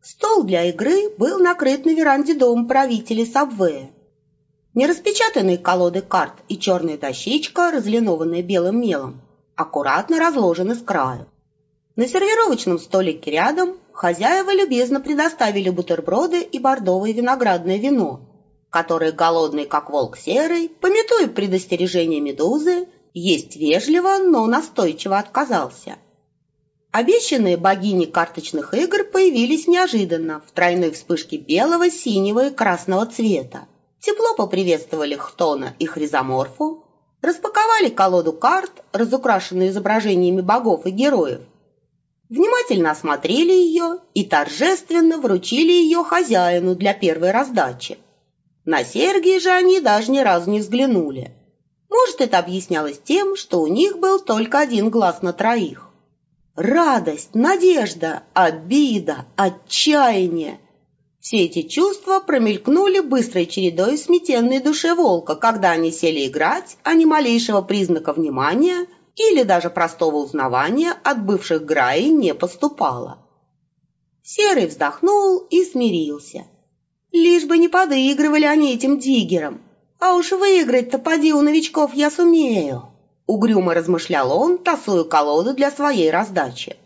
Стол для игры был накрыт на веранде дома правителя Сабвея. Нераспечатанные колоды карт и черная дощечка, разлинованная белым мелом, аккуратно разложены с краю. На сервировочном столике рядом хозяева любезно предоставили бутерброды и бордовое виноградное вино, которое голодный, как волк серый, памятуя предостережение Медузы, есть вежливо, но настойчиво отказался. Обещанные богини карточных игр появились неожиданно в тройной вспышке белого, синего и красного цвета. Тепло поприветствовали Хтона и Хризоморфу, распаковали колоду карт, разукрашенную изображениями богов и героев, внимательно осмотрели ее и торжественно вручили ее хозяину для первой раздачи. На Сергия же они даже ни разу не взглянули. Может, это объяснялось тем, что у них был только один глаз на троих. Радость, надежда, обида, отчаяние. Все эти чувства промелькнули быстрой чередой в сметенной душе волка, когда они сели играть, а ни малейшего признака внимания или даже простого узнавания от бывших Граи не поступало. Серый вздохнул и смирился. Лишь бы не подыгрывали они этим диггерам, а уж выиграть-то поди у новичков я сумею. Угрюмо размышлял он, тасуя колоду для своей раздачи.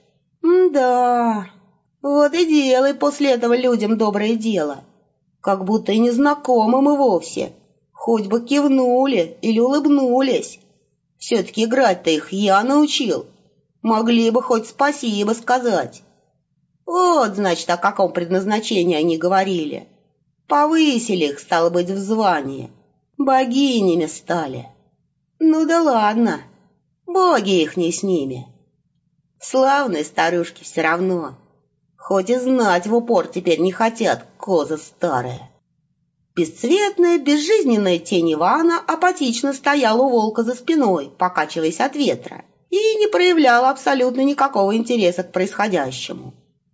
Да, вот и делай после этого людям доброе дело. Как будто и незнакомым и вовсе. Хоть бы кивнули или улыбнулись. Все-таки играть-то их я научил. Могли бы хоть спасибо сказать. Вот, значит, о каком предназначении они говорили. Повысили их, стало быть, в звании. Богинями стали. Ну да ладно, боги их не с ними. Славные старушки все равно, хоть и знать в упор теперь не хотят, козы старые. Бесцветная, безжизненная тень Ивана апатично стояла у волка за спиной, покачиваясь от ветра, и не проявляла абсолютно никакого интереса к происходящему.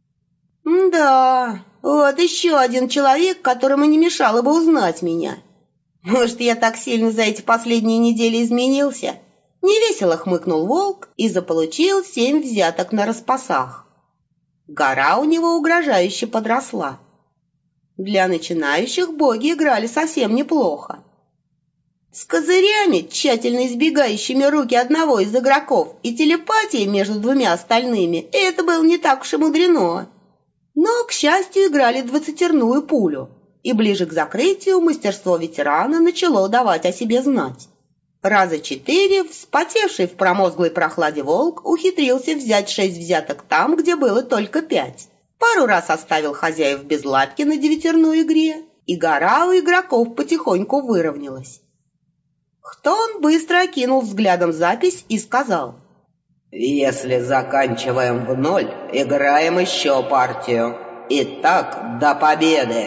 Да, вот еще один человек, которому не мешало бы узнать меня. Может, я так сильно за эти последние недели изменился? Невесело хмыкнул волк и заполучил 7 взяток на распасах. Гора у него угрожающе подросла. Для начинающих боги играли совсем неплохо. С козырями, тщательно избегающими руки одного из игроков, и телепатией между двумя остальными, это было не так уж и мудрено. Но, к счастью, играли 20-терную пулю, и ближе к закрытию мастерство ветерана начало давать о себе знать. Раза 4 вспотевший в промозглой прохладе волк ухитрился взять 6 взяток там, где было только 5. Пару раз оставил хозяев без лапки на 9-терной игре, и гора у игроков потихоньку выровнялась. Хтон быстро окинул взглядом запись и сказал: «Если заканчиваем в 0, играем еще партию. И так до победы».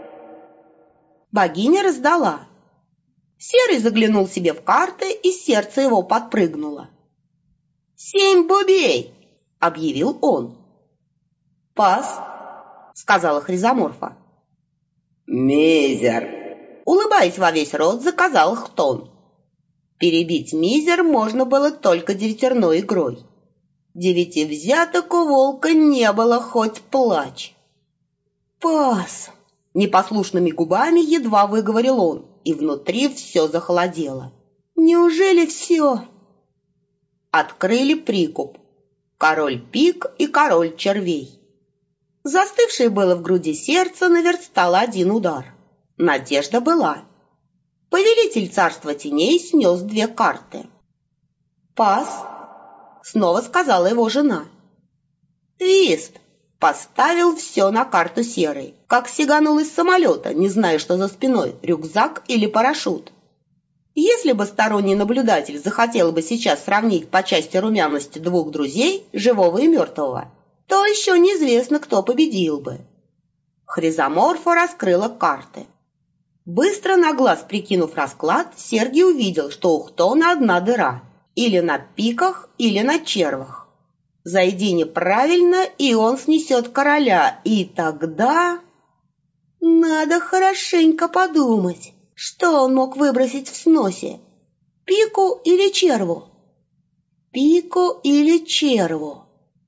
Богиня раздала. Серый заглянул себе в карты, и сердце его подпрыгнуло. 7 бубей!» — объявил он. «Пас!» — сказала Хризоморфа. «Мизер!» — улыбаясь во весь рот, заказал Хтон. Перебить мизер можно было только 9-терной игрой. 9 взяток у волка не было, хоть плачь. «Пас!» — непослушными губами едва выговорил он, и внутри все захолодело. «Неужели все?» Открыли прикуп. Король пик и король червей. Застывшее было в груди сердце наверстало 1 удар. Надежда была. Повелитель царства теней снес 2 карты. «Пас!» — снова сказала его жена. «Твист!» — поставил все на карту серый, как сиганул из самолета, не зная, что за спиной, рюкзак или парашют. Если бы сторонний наблюдатель захотел бы сейчас сравнить по части румяности 2 друзей, живого и мертвого, то еще неизвестно, кто победил бы. Хризоморфа раскрыла карты. Быстро на глаз прикинув расклад, Сергий увидел, что у Хтона 1 дыра. Или на пиках, или на червах. Зайди неправильно, и он снесет короля. И тогда... Надо хорошенько подумать, что он мог выбросить в сносе. Пику или черву? Пику или черву?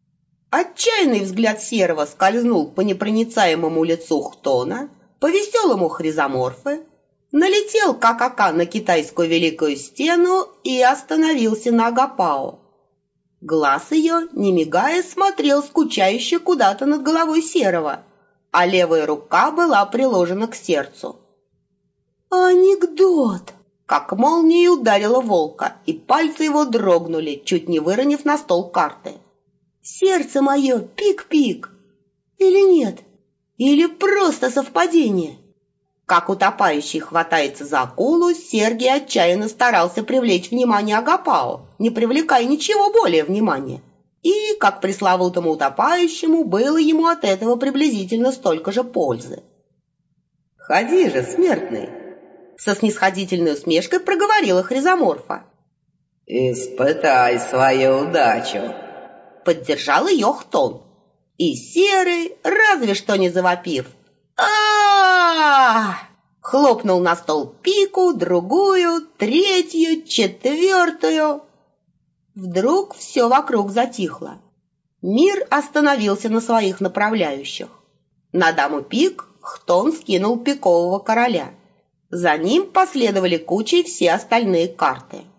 Отчаянный взгляд Серого скользнул по непроницаемому лицу Хтона, по веселому Хризаморфы, налетел ка-ка-ка на китайскую великую стену и остановился на Агапао. Глаз ее, не мигая, смотрел скучающе куда-то над головой Серого, а левая рука была приложена к сердцу. «Анекдот!» Как молнией ударила волка, и пальцы его дрогнули, чуть не выронив на стол карты. «Сердце мое, пик-пик! Или нет? Или просто совпадение?» Как утопающий хватается за акулу, Сергий отчаянно старался привлечь внимание Агапао, не привлекая ничего более внимания. И, как пресловутому утопающему, было ему от этого приблизительно столько же пользы. «Ходи же, смертный!» Со снисходительной усмешкой проговорила Хризаморфа. «Испытай свою удачу!» Поддержал ее Хтон. И Серый, разве что не завопив, а хлопнул на стол пику, другую, третью, четвертую. Вдруг все вокруг затихло. Мир остановился на своих направляющих. На даму пик Хтон скинул пикового короля. За ним последовали кучей все остальные карты.